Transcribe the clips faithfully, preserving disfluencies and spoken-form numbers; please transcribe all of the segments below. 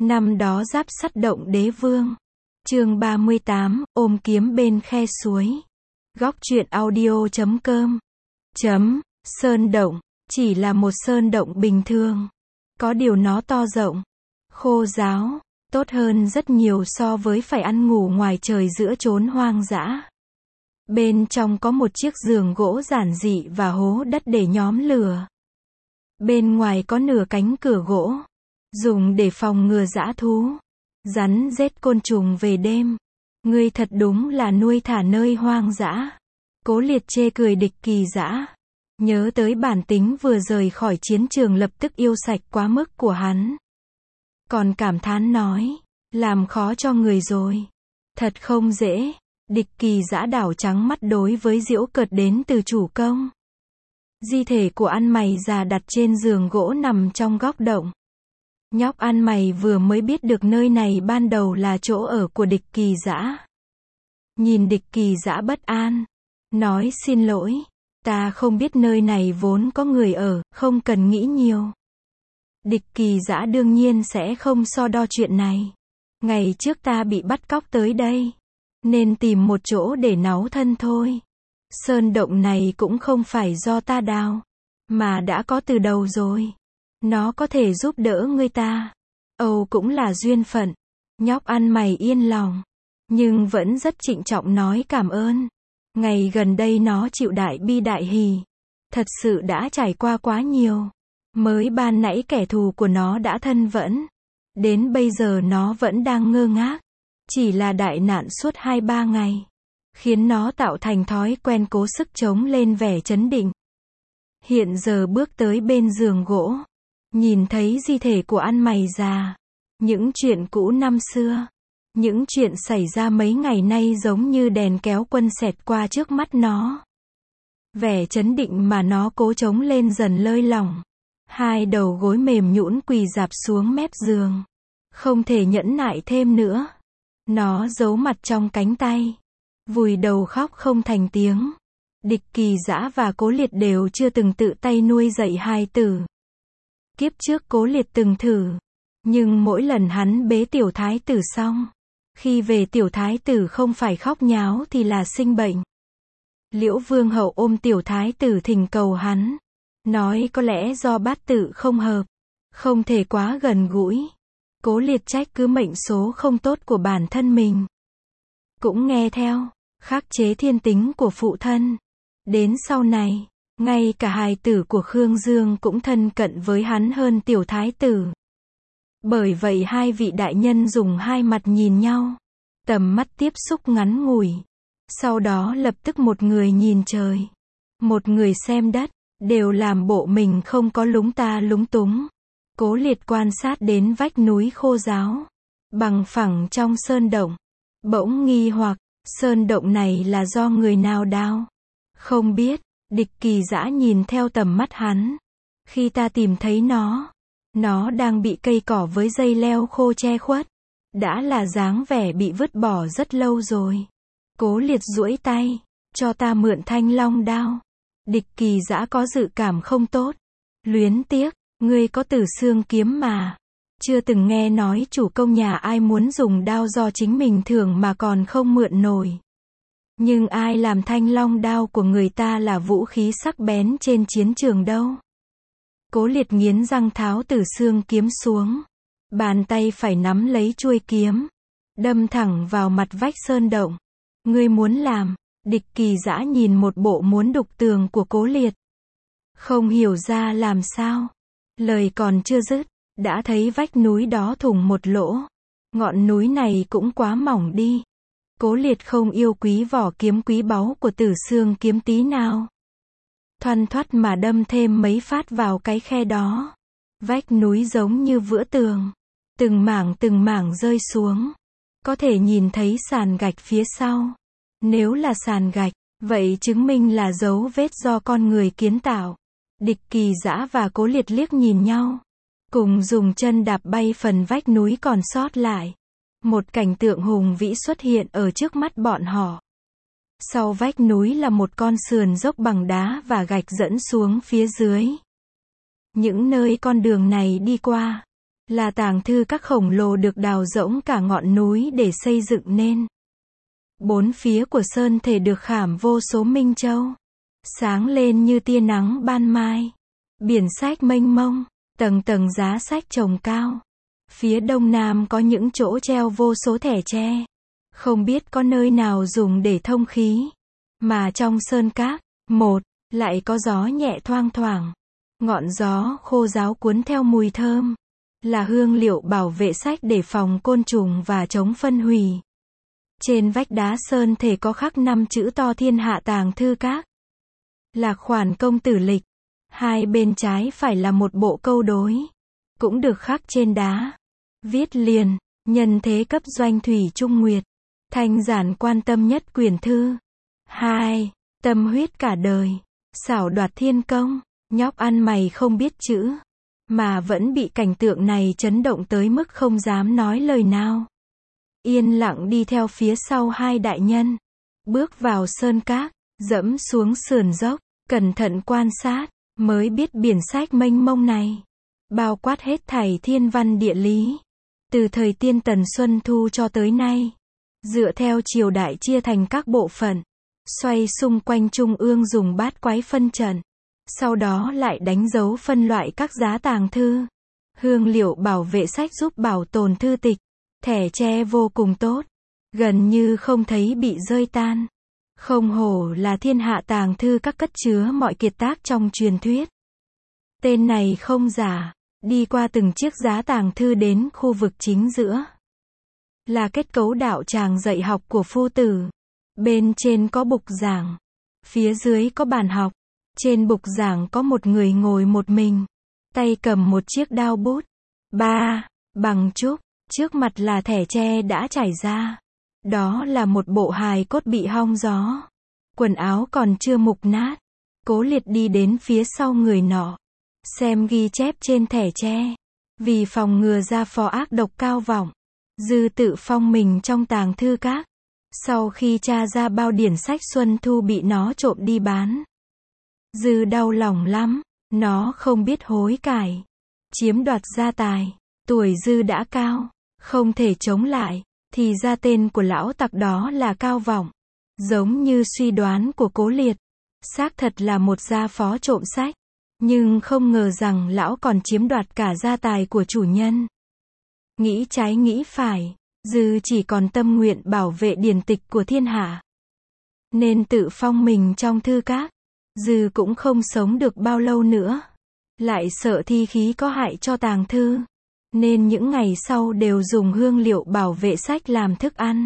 Năm đó giáp sắt động đế vương. Chương ba mươi tám, ôm kiếm bên khe suối. Góc truyện audio chấm com. Chấm, sơn động, chỉ là một sơn động bình thường. Có điều nó to rộng, khô ráo, tốt hơn rất nhiều so với phải ăn ngủ ngoài trời giữa chốn hoang dã. Bên trong có một chiếc giường gỗ giản dị và hố đất để nhóm lửa. Bên ngoài có nửa cánh cửa gỗ, dùng để phòng ngừa dã thú, rắn rết côn trùng về đêm. Ngươi thật đúng là nuôi thả nơi hoang dã. Cố Liệt chê cười Địch Kỳ Dã. Nhớ tới bản tính vừa rời khỏi chiến trường lập tức yêu sạch quá mức của hắn. Còn cảm thán nói, làm khó cho người rồi. Thật không dễ. Địch Kỳ Dã đảo trắng mắt đối với giễu cợt đến từ chủ công. Di thể của ăn mày già đặt trên giường gỗ nằm trong góc động. Nhóc ăn mày vừa mới biết được nơi này ban đầu là chỗ ở của Địch Kỳ Dã. Nhìn Địch Kỳ Dã bất an, nói xin lỗi, ta không biết nơi này vốn có người ở, không cần nghĩ nhiều. Địch Kỳ Dã đương nhiên sẽ không so đo chuyện này. Ngày trước ta bị bắt cóc tới đây, nên tìm một chỗ để náu thân thôi. Sơn động này cũng không phải do ta đào, mà đã có từ đầu rồi. Nó có thể giúp đỡ người ta. Âu cũng là duyên phận. Nhóc ăn mày yên lòng, nhưng vẫn rất trịnh trọng nói cảm ơn. Ngày gần đây nó chịu đại bi đại hỉ. Thật sự đã trải qua quá nhiều. Mới ban nãy kẻ thù của nó đã thân vẫn. Đến bây giờ nó vẫn đang ngơ ngác. Chỉ là đại nạn suốt hai ba ngày, khiến nó tạo thành thói quen cố sức chống lên vẻ trấn định. Hiện giờ bước tới bên giường gỗ, nhìn thấy di thể của ăn mày già, những chuyện cũ năm xưa, những chuyện xảy ra mấy ngày nay giống như đèn kéo quân xẹt qua trước mắt nó. Vẻ trấn định mà nó cố chống lên dần lơi lỏng. Hai đầu gối mềm nhũn quỳ rạp xuống mép giường. Không thể nhẫn nại thêm nữa. Nó giấu mặt trong cánh tay, vùi đầu khóc không thành tiếng. Địch Kỳ Dã và Cố Liệt đều chưa từng tự tay nuôi dạy hài tử. Kiếp trước Cố Liệt từng thử, nhưng mỗi lần hắn bế tiểu thái tử xong, khi về tiểu thái tử không phải khóc nháo thì là sinh bệnh. Liễu Vương hậu ôm tiểu thái tử thỉnh cầu hắn, nói có lẽ do bát tự không hợp, không thể quá gần gũi. Cố Liệt trách cứ mệnh số không tốt của bản thân mình. Cũng nghe theo, khắc chế thiên tính của phụ thân. Đến sau này, ngay cả hài tử của Khương Dương cũng thân cận với hắn hơn tiểu thái tử. Bởi vậy hai vị đại nhân dùng hai mặt nhìn nhau. Tầm mắt tiếp xúc ngắn ngủi. Sau đó lập tức một người nhìn trời, một người xem đất, đều làm bộ mình không có lúng ta lúng túng. Cố Liệt quan sát đến vách núi khô ráo, bằng phẳng trong sơn động. Bỗng nghi hoặc, sơn động này là do người nào đào? Không biết. Địch Kỳ Dã nhìn theo tầm mắt hắn. Khi ta tìm thấy nó, nó đang bị cây cỏ với dây leo khô che khuất. Đã là dáng vẻ bị vứt bỏ rất lâu rồi. Cố Liệt duỗi tay, cho ta mượn thanh long đao. Địch Kỳ Dã có dự cảm không tốt. Luyến tiếc. Ngươi có Tử Xương kiếm mà. Chưa từng nghe nói chủ công nhà ai muốn dùng đao do chính mình thưởng mà còn không mượn nổi. Nhưng ai làm thanh long đao của người ta là vũ khí sắc bén trên chiến trường đâu. Cố Liệt nghiến răng tháo Tử Xương kiếm xuống. Bàn tay phải nắm lấy chuôi kiếm, đâm thẳng vào mặt vách sơn động. Ngươi muốn làm? Địch Kỳ Dã nhìn một bộ muốn đục tường của Cố Liệt, không hiểu ra làm sao. Lời còn chưa dứt, đã thấy vách núi đó thủng một lỗ. Ngọn núi này cũng quá mỏng đi. Cố Liệt không yêu quý vỏ kiếm quý báu của Tử Xương kiếm tí nào. Thoăn thoắt mà đâm thêm mấy phát vào cái khe đó. Vách núi giống như vữa tường, từng mảng từng mảng rơi xuống. Có thể nhìn thấy sàn gạch phía sau. Nếu là sàn gạch, vậy chứng minh là dấu vết do con người kiến tạo. Địch Kỳ Dã và Cố Liệt liếc nhìn nhau, cùng dùng chân đạp bay phần vách núi còn sót lại. Một cảnh tượng hùng vĩ xuất hiện ở trước mắt bọn họ. Sau vách núi là một con sườn dốc bằng đá và gạch dẫn xuống phía dưới. Những nơi con đường này đi qua, Là tàng thư các khổng lồ được đào rỗng cả ngọn núi để xây dựng nên. Bốn phía của sơn thể được khảm vô số minh châu, sáng lên như tia nắng ban mai. Biển sách mênh mông, tầng tầng giá sách chồng cao. Phía đông nam có những chỗ treo vô số thẻ tre. Không biết có nơi nào dùng để thông khí. Mà trong sơn các, một, lại có gió nhẹ thoang thoảng. Ngọn gió khô ráo cuốn theo mùi thơm. Là hương liệu bảo vệ sách để phòng côn trùng và chống phân hủy. Trên vách đá sơn thể có khắc năm chữ to thiên hạ tàng thư các. Là khoản công tử lịch. Hai bên trái phải là một bộ câu đối. Cũng được khắc trên đá. Viết liền, nhân thế cấp doanh thủy trung nguyệt. Thanh giản quan tâm nhất quyển thư. Hai, tâm huyết cả đời. Xảo đoạt thiên công. Nhóc ăn mày không biết chữ. Mà vẫn bị cảnh tượng này chấn động tới mức không dám nói lời nào. Yên lặng đi theo phía sau hai đại nhân. Bước vào sơn các, dẫm xuống sườn dốc, cẩn thận quan sát, mới biết biển sách mênh mông này. Bao quát hết thảy thiên văn địa lý. Từ thời tiên tần Xuân Thu cho tới nay. Dựa theo triều đại chia thành các bộ phận. Xoay xung quanh trung ương dùng bát quái phân trận. Sau đó lại đánh dấu phân loại các giá tàng thư. Hương liệu bảo vệ sách giúp bảo tồn thư tịch. Thẻ tre vô cùng tốt. Gần như không thấy bị rơi tan. Không hổ là thiên hạ tàng thư các cất chứa mọi kiệt tác trong truyền thuyết. Tên này không giả. Đi qua từng chiếc giá tàng thư đến khu vực chính giữa. Là kết cấu đạo tràng dạy học của phu tử. Bên trên có bục giảng. Phía dưới có bàn học. Trên bục giảng có một người ngồi một mình. Tay cầm một chiếc đao bút. Ba, bằng trúc. Trước mặt là thẻ tre đã trải ra. Đó là một bộ hài cốt bị hong gió. Quần áo còn chưa mục nát. Cố Liệt đi đến phía sau người nọ. Xem ghi chép trên thẻ tre. Vì phòng ngừa ra phó ác độc cao vọng. Dư tự phong mình trong tàng thư các. Sau khi tra ra bao điển sách Xuân Thu bị nó trộm đi bán. Dư đau lòng lắm. Nó không biết hối cải. Chiếm đoạt gia tài. Tuổi Dư đã cao. Không thể chống lại. Thì ra tên của lão tặc đó là Cao Vọng. Giống như suy đoán của Cố Liệt. Xác thật là một gia phó trộm sách. Nhưng không ngờ rằng lão còn chiếm đoạt cả gia tài của chủ nhân. Nghĩ trái nghĩ phải. Dư chỉ còn tâm nguyện bảo vệ điển tịch của thiên hạ. Nên tự phong mình trong thư các. Dư cũng không sống được bao lâu nữa. Lại sợ thi khí có hại cho tàng thư. Nên những ngày sau đều dùng hương liệu bảo vệ sách làm thức ăn.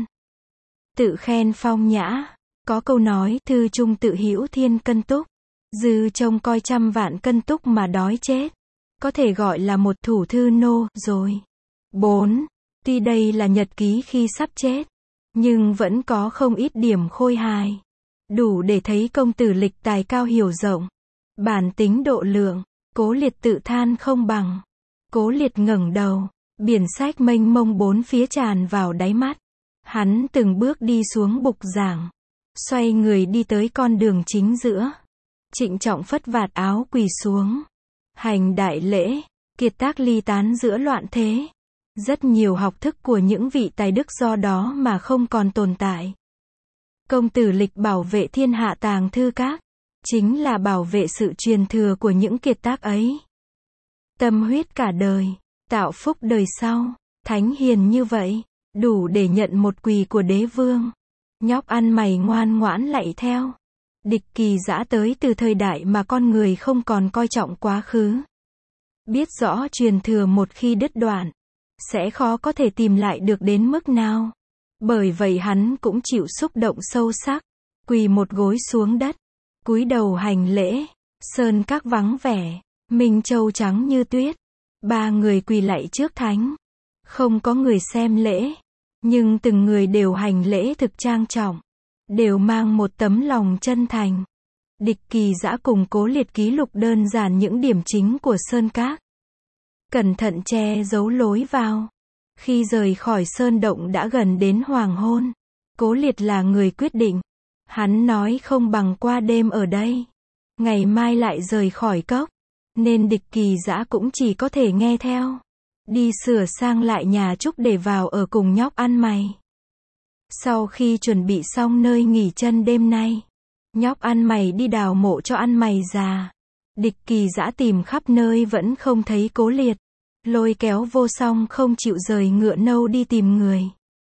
Tự khen phong nhã. Có câu nói thư trung tự hữu thiên cân túc. Dư trông coi trăm vạn cân túc mà đói chết. Có thể gọi là một thủ thư nô rồi. Bốn. Tuy đây là nhật ký khi sắp chết. Nhưng vẫn có không ít điểm khôi hài. Đủ để thấy công tử lịch tài cao hiểu rộng. Bản tính độ lượng. Cố Liệt tự than không bằng. Cố Liệt ngẩng đầu. Biển sách mênh mông bốn phía tràn vào đáy mắt. Hắn từng bước đi xuống bục giảng. Xoay người đi tới con đường chính giữa. Trịnh trọng phất vạt áo quỳ xuống. Hành đại lễ. Kiệt tác ly tán giữa loạn thế. Rất nhiều học thức của những vị tài đức do đó mà không còn tồn tại. Công tử lịch bảo vệ thiên hạ tàng thư các. Chính là bảo vệ sự truyền thừa của những kiệt tác ấy. Tâm huyết cả đời. Tạo phúc đời sau. Thánh hiền như vậy. Đủ để nhận một quỳ của đế vương. Nhóc ăn mày ngoan ngoãn lạy theo. Địch Kỳ Dã tới từ thời đại mà con người không còn coi trọng quá khứ. Biết rõ truyền thừa một khi đứt đoạn. Sẽ khó có thể tìm lại được đến mức nào. Bởi vậy hắn cũng chịu xúc động sâu sắc. Quỳ một gối xuống đất. Cúi đầu hành lễ. Sơn các vắng vẻ. Minh châu trắng như tuyết. Ba người quỳ lạy trước thánh. Không có người xem lễ. Nhưng từng người đều hành lễ thực trang trọng. Đều mang một tấm lòng chân thành. Địch Kỳ Dã cùng Cố Liệt ký lục đơn giản những điểm chính của sơn các. Cẩn thận che giấu lối vào. Khi rời khỏi sơn động đã gần đến hoàng hôn. Cố Liệt là người quyết định. Hắn nói không bằng qua đêm ở đây. Ngày mai lại rời khỏi cốc. Nên Địch Kỳ Dã cũng chỉ có thể nghe theo. đi sửa sang lại nhà Trúc để vào ở cùng nhóc ăn mày. Sau khi chuẩn bị xong nơi nghỉ chân đêm nay, nhóc ăn mày đi đào mộ cho ăn mày già. Địch Kỳ Dã tìm khắp nơi vẫn không thấy Cố Liệt, lôi kéo Vô Song không chịu rời ngựa nâu đi tìm người.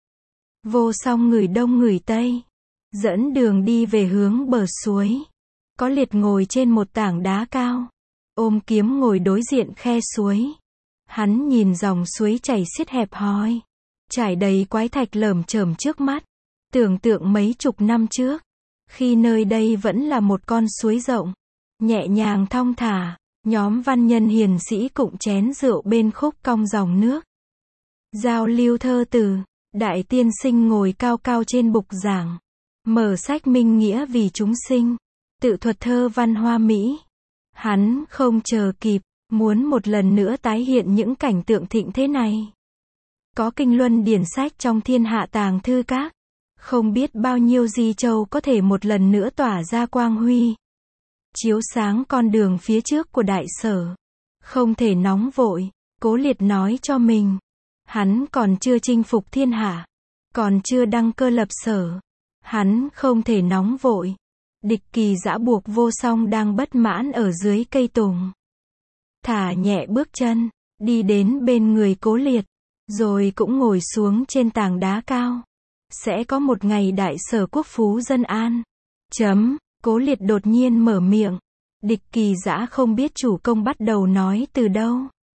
Vô Song người đông người tây, dẫn đường đi về hướng bờ suối. Có Liệt ngồi trên một tảng đá cao, ôm kiếm ngồi đối diện khe suối. Hắn nhìn dòng suối chảy xiết hẹp hòi, trải đầy quái thạch lởm chởm trước mắt. Tưởng tượng mấy chục năm trước, khi nơi đây vẫn là một con suối rộng, nhẹ nhàng thong thả, nhóm văn nhân hiền sĩ cụng chén rượu bên khúc cong dòng nước. Giao lưu thơ từ, đại tiên sinh ngồi cao cao trên bục giảng, mở sách minh nghĩa vì chúng sinh, tự thuật thơ văn hoa mỹ. Hắn không chờ kịp, muốn một lần nữa tái hiện những cảnh tượng thịnh thế này. Có kinh luân điển sách trong thiên hạ tàng thư các, không biết bao nhiêu di châu có thể một lần nữa tỏa ra quang huy, chiếu sáng con đường phía trước của đại sở. Không thể nóng vội, Cố Liệt nói cho mình. Hắn còn chưa chinh phục thiên hạ, còn chưa đăng cơ lập sở. Hắn không thể nóng vội. Địch Kỳ Dã buộc Vô Song đang bất mãn ở dưới cây tùng, thả nhẹ bước chân, đi đến bên người Cố Liệt, rồi cũng ngồi xuống trên tảng đá cao. Sẽ có một ngày đại sở quốc phú dân an. Chấm, Cố Liệt đột nhiên mở miệng. Địch Kỳ Dã không biết chủ công bắt đầu nói từ đâu.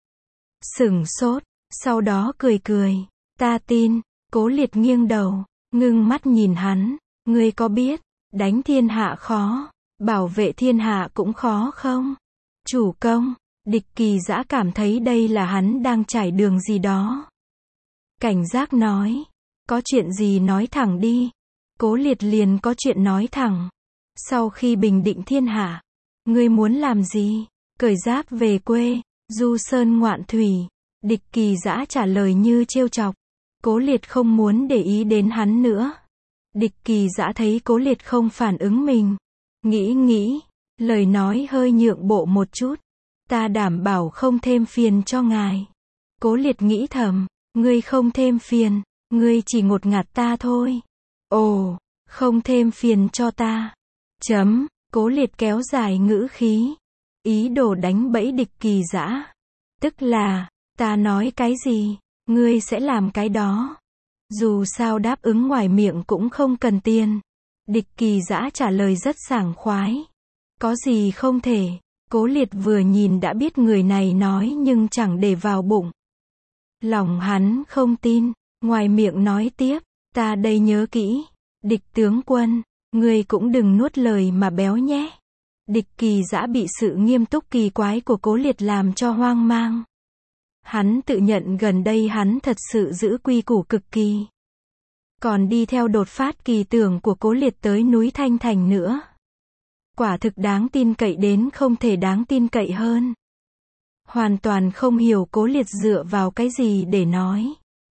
Sửng sốt, sau đó cười cười. Ta tin. Cố Liệt nghiêng đầu, ngưng mắt nhìn hắn. Ngươi có biết, đánh thiên hạ khó, bảo vệ thiên hạ cũng khó không? Chủ công, Địch Kỳ Dã cảm thấy đây là hắn đang trải đường gì đó. Cảnh giác nói, có chuyện gì nói thẳng đi. Cố Liệt liền có chuyện nói thẳng. Sau khi bình định thiên hạ, ngươi muốn làm gì? Cởi giáp về quê, du sơn ngoạn thủy. Địch Kỳ Dã trả lời như trêu chọc. Cố Liệt không muốn để ý đến hắn nữa. Địch Kỳ Dã thấy Cố Liệt không phản ứng mình, nghĩ nghĩ, lời nói hơi nhượng bộ một chút. Ta đảm bảo không thêm phiền cho ngài. Cố Liệt nghĩ thầm, ngươi không thêm phiền, ngươi chỉ ngột ngạt ta thôi. Ồ, không thêm phiền cho ta. Chấm, Cố Liệt kéo dài ngữ khí, ý đồ đánh bẫy Địch Kỳ Dã. Tức là, ta nói cái gì, ngươi sẽ làm cái đó. Dù sao đáp ứng ngoài miệng cũng không cần tiền. Địch Kỳ Dã trả lời rất sảng khoái. Có gì không thể. Cố Liệt vừa nhìn đã biết người này nói nhưng chẳng để vào bụng. Lòng hắn không tin, ngoài miệng nói tiếp, ta đây nhớ kỹ. Địch tướng quân, ngươi cũng đừng nuốt lời mà béo nhé. Địch Kỳ Dã bị sự nghiêm túc kỳ quái của Cố Liệt làm cho hoang mang. Hắn tự nhận gần đây hắn thật sự giữ quy củ cực kỳ. Còn đi theo đột phát kỳ tưởng của Cố Liệt tới núi Thanh Thành nữa. Quả thực đáng tin cậy đến không thể đáng tin cậy hơn. Hoàn toàn không hiểu Cố Liệt dựa vào cái gì để nói.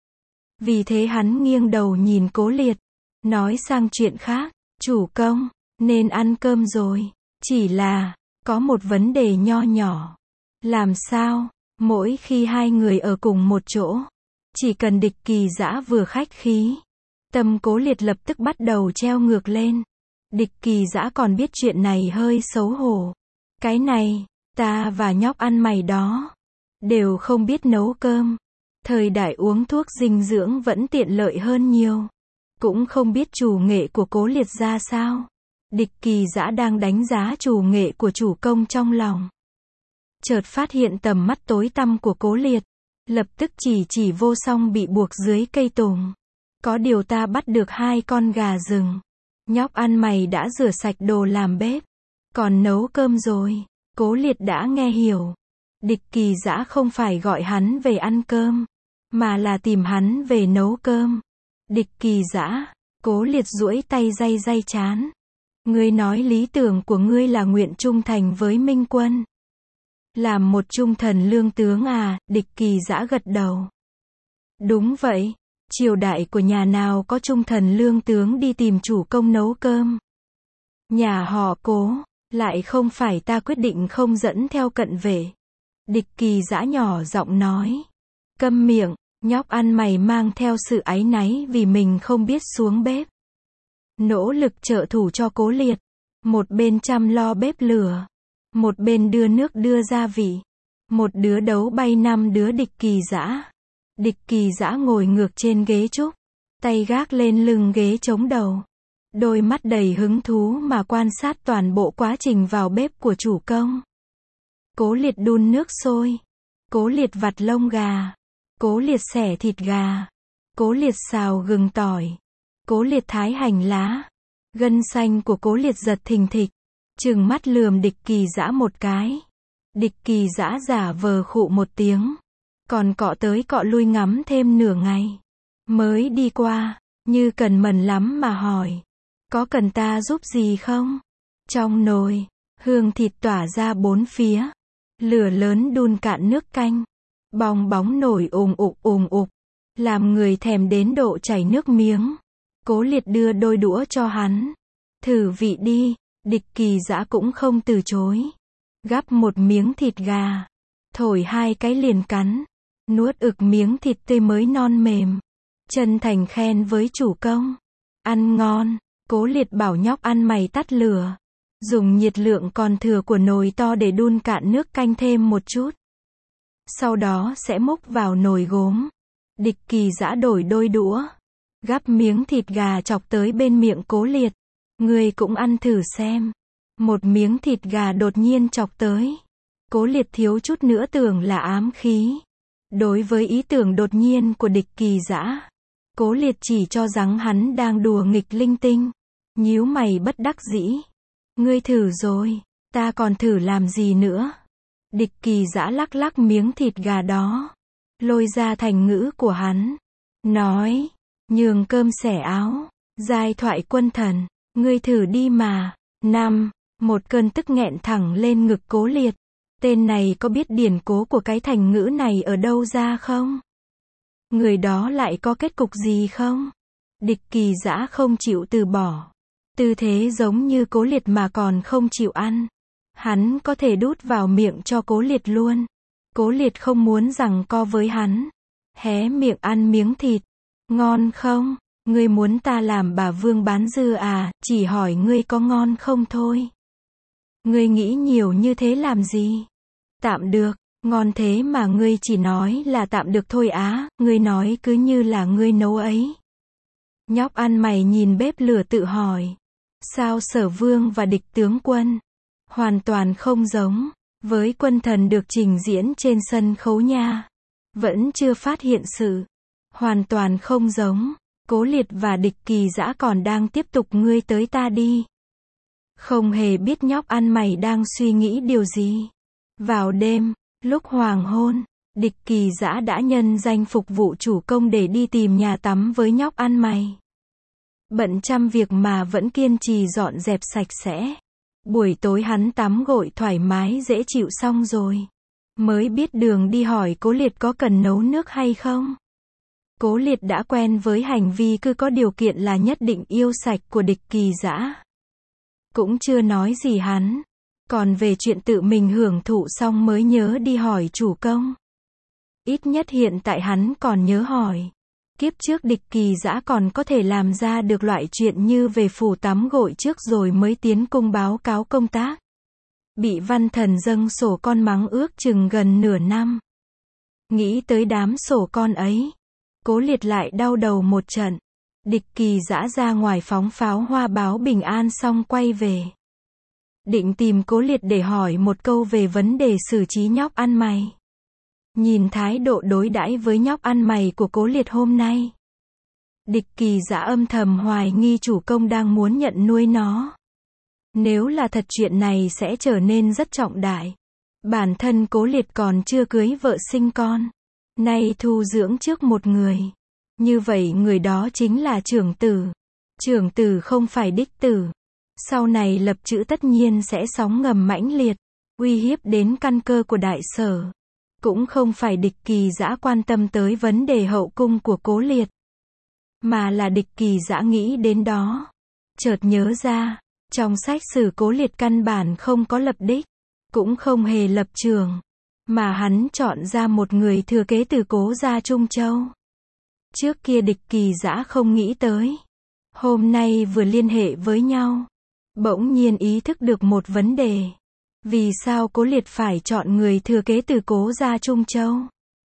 Vì thế hắn nghiêng đầu nhìn Cố Liệt, nói sang chuyện khác. Chủ công, nên ăn cơm rồi. Chỉ là, có một vấn đề nho nhỏ. Làm sao? Mỗi khi hai người ở cùng một chỗ, chỉ cần Địch Kỳ Dã vừa khách khí, tâm Cố Liệt lập tức bắt đầu treo ngược lên. Địch Kỳ Dã còn biết chuyện này hơi xấu hổ. Cái này, ta và nhóc ăn mày đó, đều không biết nấu cơm. Thời đại uống thuốc dinh dưỡng vẫn tiện lợi hơn nhiều. Cũng không biết chủ nghệ của Cố Liệt ra sao. Địch Kỳ Dã đang đánh giá chủ nghệ của chủ công trong lòng. Chợt phát hiện tầm mắt tối tăm của Cố Liệt, lập tức chỉ chỉ Vô Song bị buộc dưới cây tùng. Có điều ta bắt được hai con gà rừng. Nhóc ăn mày đã rửa sạch đồ làm bếp, còn nấu cơm rồi. Cố Liệt đã nghe hiểu. Địch Kỳ Dã không phải gọi hắn về ăn cơm, mà là tìm hắn về nấu cơm. Địch Kỳ Dã, Cố Liệt duỗi tay day day trán. Ngươi nói lý tưởng của ngươi là nguyện trung thành với Minh Quân. Làm một trung thần lương tướng à? Địch Kỳ Dã gật đầu. Đúng vậy, triều đại của nhà nào có trung thần lương tướng đi tìm chủ công nấu cơm. Nhà họ Cố, lại không phải ta quyết định không dẫn theo cận vệ. Địch Kỳ Dã nhỏ giọng nói. Câm miệng, nhóc ăn mày mang theo sự áy náy vì mình không biết xuống bếp. Nỗ lực trợ thủ cho Cố Liệt. Một bên chăm lo bếp lửa. Một bên đưa nước đưa gia vị. Một đứa đấu bay năm đứa Địch Kỳ Dã. Địch Kỳ Dã ngồi ngược trên ghế trúc. Tay gác lên lưng ghế chống đầu. Đôi mắt đầy hứng thú mà quan sát toàn bộ quá trình vào bếp của chủ công. Cố Liệt đun nước sôi. Cố Liệt vặt lông gà. Cố Liệt xẻ thịt gà. Cố Liệt xào gừng tỏi. Cố Liệt thái hành lá. Gân xanh của Cố Liệt giật thình thịch. Trừng mắt lườm Địch Kỳ Dã một cái. Địch Kỳ Dã giả vờ khụ một tiếng. Còn cọ tới cọ lui ngắm thêm nửa ngày. Mới đi qua, như cần mần lắm mà hỏi. Có cần ta giúp gì không? Trong nồi, hương thịt tỏa ra bốn phía. Lửa lớn đun cạn nước canh. Bong bóng nổi ùng ục ùng ục. Làm người thèm đến độ chảy nước miếng. Cố Liệt đưa đôi đũa cho hắn. Thử vị đi. Địch Kỳ Dã cũng không từ chối. Gắp một miếng thịt gà. Thổi hai cái liền cắn. Nuốt ực miếng thịt tươi mới non mềm. Chân thành khen với chủ công. Ăn ngon. Cố Liệt bảo nhóc ăn mày tắt lửa. Dùng nhiệt lượng còn thừa của nồi to để đun cạn nước canh thêm một chút. Sau đó sẽ múc vào nồi gốm. Địch Kỳ Dã đổi đôi đũa. Gắp miếng thịt gà chọc tới bên miệng Cố Liệt. Ngươi cũng ăn thử xem. Một miếng thịt gà đột nhiên chọc tới. Cố Liệt thiếu chút nữa tưởng là ám khí. Đối với ý tưởng đột nhiên của Địch Kỳ Dã, Cố Liệt chỉ cho rằng hắn đang đùa nghịch linh tinh. Nhíu mày bất đắc dĩ. Ngươi thử rồi, ta còn thử làm gì nữa? Địch Kỳ Dã lắc lắc miếng thịt gà đó. Lôi ra thành ngữ của hắn. Nói, nhường cơm xẻ áo. Giai thoại quân thần. Ngươi thử đi mà. Năm, một cơn tức nghẹn thẳng lên ngực Cố Liệt. Tên này có biết điển cố của cái thành ngữ này ở đâu ra không? Người đó lại có kết cục gì không? Địch Kỳ Dã không chịu từ bỏ. Tư thế giống như Cố Liệt mà còn không chịu ăn. Hắn có thể đút vào miệng cho Cố Liệt luôn. Cố Liệt không muốn giằng co với hắn. Hé miệng ăn miếng thịt. Ngon không? Ngươi muốn ta làm bà Vương bán dư à? Chỉ hỏi ngươi có ngon không thôi. Ngươi nghĩ nhiều như thế làm gì? Tạm được, ngon thế mà ngươi chỉ nói là tạm được thôi á, ngươi nói cứ như là ngươi nấu ấy. Nhóc ăn mày nhìn bếp lửa tự hỏi. Sao Sở Vương và Địch tướng quân hoàn toàn không giống với quân thần được trình diễn trên sân khấu nha. Vẫn chưa phát hiện sự hoàn toàn không giống. Cố Liệt và Địch Kỳ Dã còn đang tiếp tục ngươi tới ta đi. Không hề biết nhóc ăn mày đang suy nghĩ điều gì. Vào đêm, lúc hoàng hôn, Địch Kỳ Dã đã nhân danh phục vụ chủ công để đi tìm nhà tắm với nhóc ăn mày. Bận trăm việc mà vẫn kiên trì dọn dẹp sạch sẽ. Buổi tối hắn tắm gội thoải mái dễ chịu xong rồi. Mới biết đường đi hỏi Cố Liệt có cần nấu nước hay không. Cố Liệt đã quen với hành vi cứ có điều kiện là nhất định yêu sạch của Địch Kỳ Dã. Cũng chưa nói gì hắn. Còn về chuyện tự mình hưởng thụ xong mới nhớ đi hỏi chủ công. Ít nhất hiện tại hắn còn nhớ hỏi. Kiếp trước Địch Kỳ Dã còn có thể làm ra được loại chuyện như về phủ tắm gội trước rồi mới tiến cung báo cáo công tác. Bị văn thần dâng sổ con mắng ước chừng gần nửa năm. Nghĩ tới đám sổ con ấy, Cố Liệt lại đau đầu một trận. Địch Kỳ Dã ra ngoài phóng pháo hoa báo bình an xong quay về. Định tìm Cố Liệt để hỏi một câu về vấn đề xử trí nhóc ăn mày. Nhìn thái độ đối đãi với nhóc ăn mày của Cố Liệt hôm nay, Địch Kỳ Dã âm thầm hoài nghi chủ công đang muốn nhận nuôi nó. Nếu là thật chuyện này sẽ trở nên rất trọng đại. Bản thân Cố Liệt còn chưa cưới vợ sinh con. Nay thu dưỡng trước một người. Như vậy người đó chính là trưởng tử. Trưởng tử không phải đích tử. Sau này lập chữ tất nhiên sẽ sóng ngầm mãnh liệt. Uy hiếp đến căn cơ của đại sở. Cũng không phải Địch Kỳ Dã quan tâm tới vấn đề hậu cung của Cố Liệt. Mà là Địch Kỳ Dã nghĩ đến đó. Chợt nhớ ra. Trong sách sử Cố Liệt căn bản không có lập đích. Cũng không hề lập trường. mà hắn chọn ra một người thừa kế từ Cố gia Trung Châu. Trước kia Địch Kỳ Dã không nghĩ tới. Hôm nay vừa liên hệ với nhau, bỗng nhiên ý thức được một vấn đề. Vì sao Cố Liệt phải chọn người thừa kế từ Cố gia Trung Châu?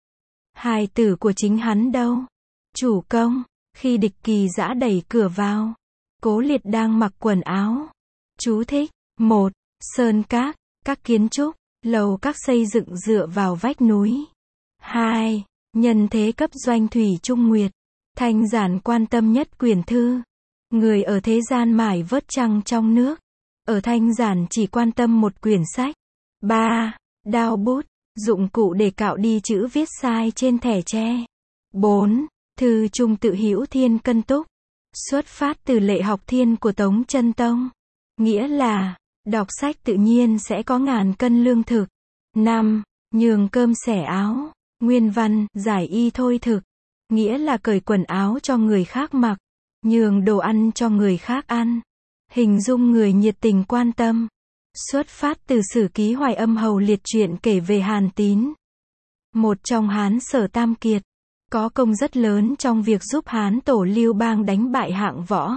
Hài tử của chính hắn đâu? Chủ công, khi Địch Kỳ Dã đẩy cửa vào, Cố Liệt đang mặc quần áo. Chú thích: một. Sơn các, các kiến trúc, lầu các xây dựng dựa vào vách núi. hai. Nhân thế cấp doanh Thủy Trung Nguyệt. Thanh giản quan tâm nhất quyển thư. Người ở thế gian mải vớt trăng trong nước. Ở thanh giản chỉ quan tâm một quyển sách. ba. Đao bút, dụng cụ để cạo đi chữ viết sai trên thẻ tre. bốn. Thư trung tự hữu thiên cân túc. Xuất phát từ lệ học thiên của Tống Chân Tông. Nghĩa là, đọc sách tự nhiên sẽ có ngàn cân lương thực. năm. Nhường cơm xẻ áo. Nguyên văn, giải y thôi thực. Nghĩa là cởi quần áo cho người khác mặc. Nhường đồ ăn cho người khác ăn. Hình dung người nhiệt tình quan tâm. Xuất phát từ sử ký Hoài Âm Hầu Liệt truyện kể về Hàn Tín. Một trong Hán Sở Tam Kiệt. Có công rất lớn trong việc giúp Hán tổ Lưu Bang đánh bại Hạng Võ.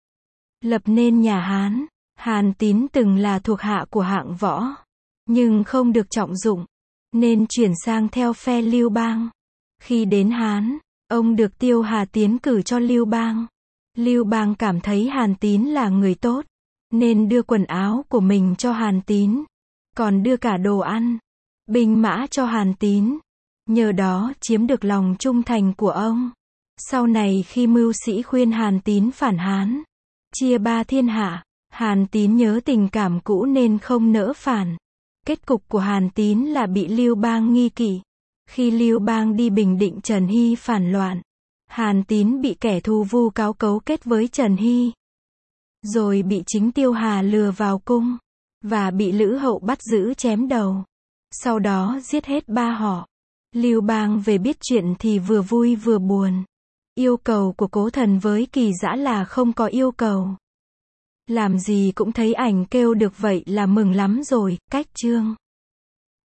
Lập nên nhà Hán. Hàn Tín từng là thuộc hạ của Hạng Võ, nhưng không được trọng dụng, nên chuyển sang theo phe Lưu Bang. Khi đến Hán, ông được Tiêu Hà tiến cử cho Lưu Bang. Lưu Bang cảm thấy Hàn Tín là người tốt, nên đưa quần áo của mình cho Hàn Tín, còn đưa cả đồ ăn, binh mã cho Hàn Tín. Nhờ đó chiếm được lòng trung thành của ông. Sau này khi mưu sĩ khuyên Hàn Tín phản Hán, chia ba thiên hạ, Hàn Tín nhớ tình cảm cũ nên không nỡ phản. Kết cục của Hàn Tín là bị Lưu Bang nghi kỵ. Khi Lưu Bang đi bình định Trần Hy phản loạn, Hàn Tín bị kẻ thù vu cáo cấu kết với Trần Hy. Rồi bị chính Tiêu Hà lừa vào cung, và bị Lữ Hậu bắt giữ chém đầu. Sau đó giết hết ba họ. Lưu Bang về biết chuyện thì vừa vui vừa buồn. Yêu cầu của Cố Thần với Kỳ Dã là không có yêu cầu. Làm gì cũng thấy ảnh kêu được vậy là mừng lắm rồi. Cách chương